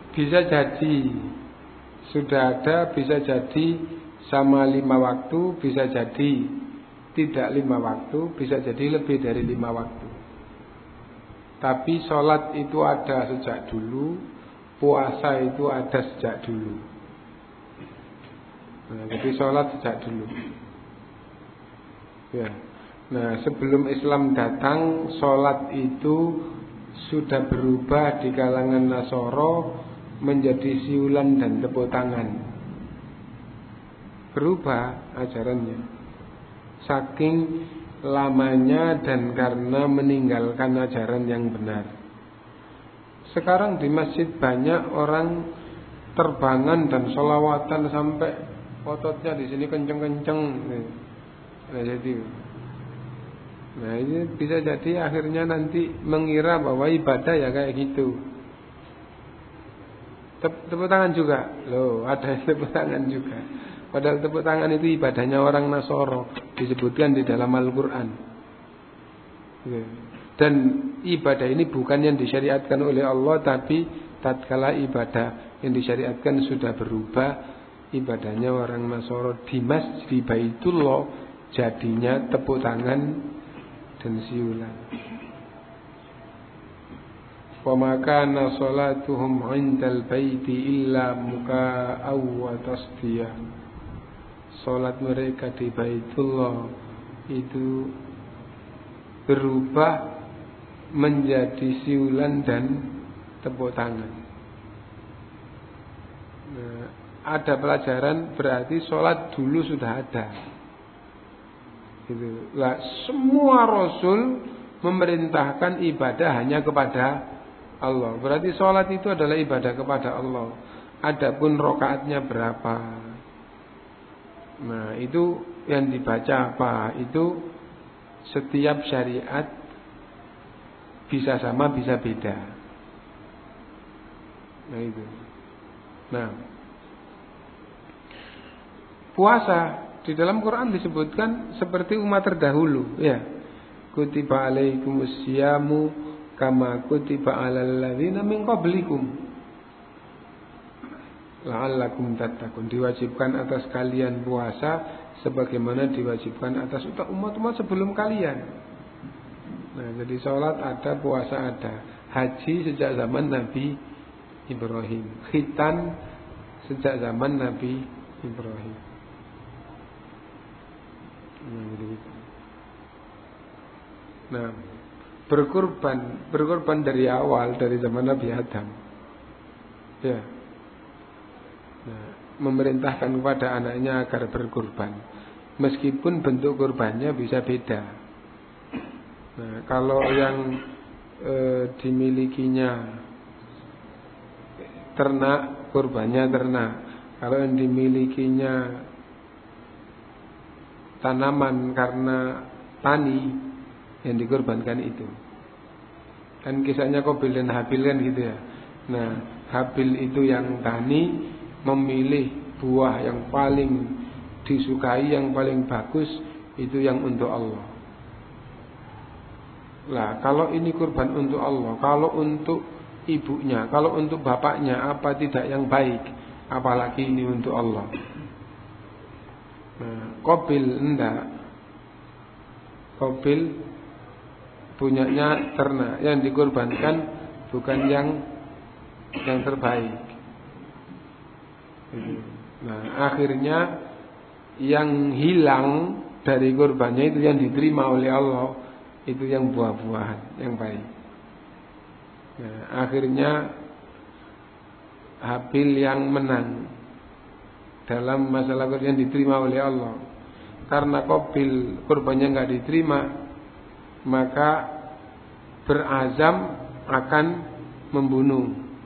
Bisa jadi sudah ada, bisa jadi sama 5 waktu, bisa jadi tidak 5 waktu, bisa jadi lebih dari 5 waktu. Tapi sholat itu ada sejak dulu, puasa itu ada sejak dulu. Nah, jadi sholat sejak dulu. Ya. Nah, sebelum Islam datang, sholat itu sudah berubah di kalangan Nasoro menjadi siulan dan tepuk tangan. Berubah ajarannya saking lamanya dan karena meninggalkan ajaran yang benar. Sekarang di masjid banyak orang terbangan dan sholawatan sampai ototnya di sini kenceng-kenceng. Nah ini bisa jadi akhirnya nanti mengira bahwa ibadah ya kayak gitu. Tepuk tangan juga. Loh, ada tepuk tangan juga. Padahal tepuk tangan itu ibadahnya orang Nasoro, disebutkan di dalam Al-Quran. Dan ibadah ini bukan yang disyariatkan oleh Allah, tapi tatkala ibadah yang disyariatkan sudah berubah, ibadahnya orang Nasoro di masjid di Baitullah jadinya tepuk tangan dan siulan. Wa ma kana salatuhum 'indal baiti illa muka'aw wa tasdiyah. Salat mereka di Baitullah itu berubah menjadi siulan dan tepuk tangan. Nah, ada pelajaran berarti salat dulu sudah ada. Gitu. Lah, semua rasul memerintahkan ibadah hanya kepada Allah. Berarti sholat itu adalah ibadah kepada Allah. Adapun rokaatnya berapa, nah itu yang dibaca apa, itu setiap syariat bisa sama bisa beda. Nah itu. Nah, puasa di dalam Quran disebutkan seperti umat terdahulu, ya. Kutiba alaikumus syiyamu kama kutiba alal ladzina min qablikum la'allakum tattaqun. Diwajibkan atas kalian puasa sebagaimana diwajibkan atas umat-umat sebelum kalian. Nah, jadi salat ada, puasa ada. Haji sejak zaman Nabi Ibrahim. Khitan sejak zaman Nabi Ibrahim. Nah, berkorban dari awal, dari zaman Nabi Adam. Ya. Nah, memerintahkan kepada anaknya agar berkorban, meskipun bentuk korbannya bisa beda. Nah, kalau yang dimilikinya ternak, korbannya ternak. Kalau yang dimilikinya tanaman karena tani, yang dikorbankan itu. Kan kisahnya Qabil dan Habil kan gitu ya. Nah, Habil itu yang tani, memilih buah yang paling disukai, yang paling bagus, itu yang untuk Allah. Lah, kalau ini kurban untuk Allah, kalau untuk ibunya, kalau untuk bapaknya, apa tidak yang baik? Apalagi ini untuk Allah. Nah, Qabil enggak. Qabil punyanya ternak, yang dikorbankan bukan yang terbaik. Nah, akhirnya yang hilang dari korbannya itu yang diterima oleh Allah, itu yang buah-buahan yang baik. Nah, akhirnya Habil yang menang dalam masalah yang diterima oleh Allah. Karena Qabil korbannya enggak diterima, maka berazam akan membunuh.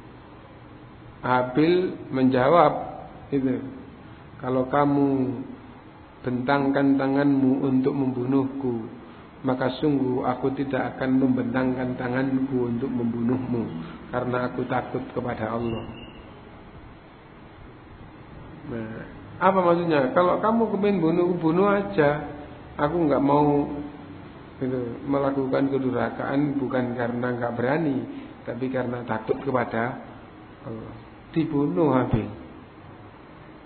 Habil menjawab itu, kalau kamu bentangkan tanganmu untuk membunuhku, maka sungguh aku tidak akan membentangkan tanganku untuk membunuhmu, karena aku takut kepada Allah. Nah, apa maksudnya? Kalau kamu kepingin bunuh aja, aku enggak mau melakukan kedurhakaan, bukan karena enggak berani, tapi karena takut kepada Allah. dibunuh Habil.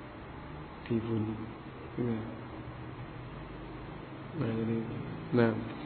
Dibunuh. Nah, ini. Nah.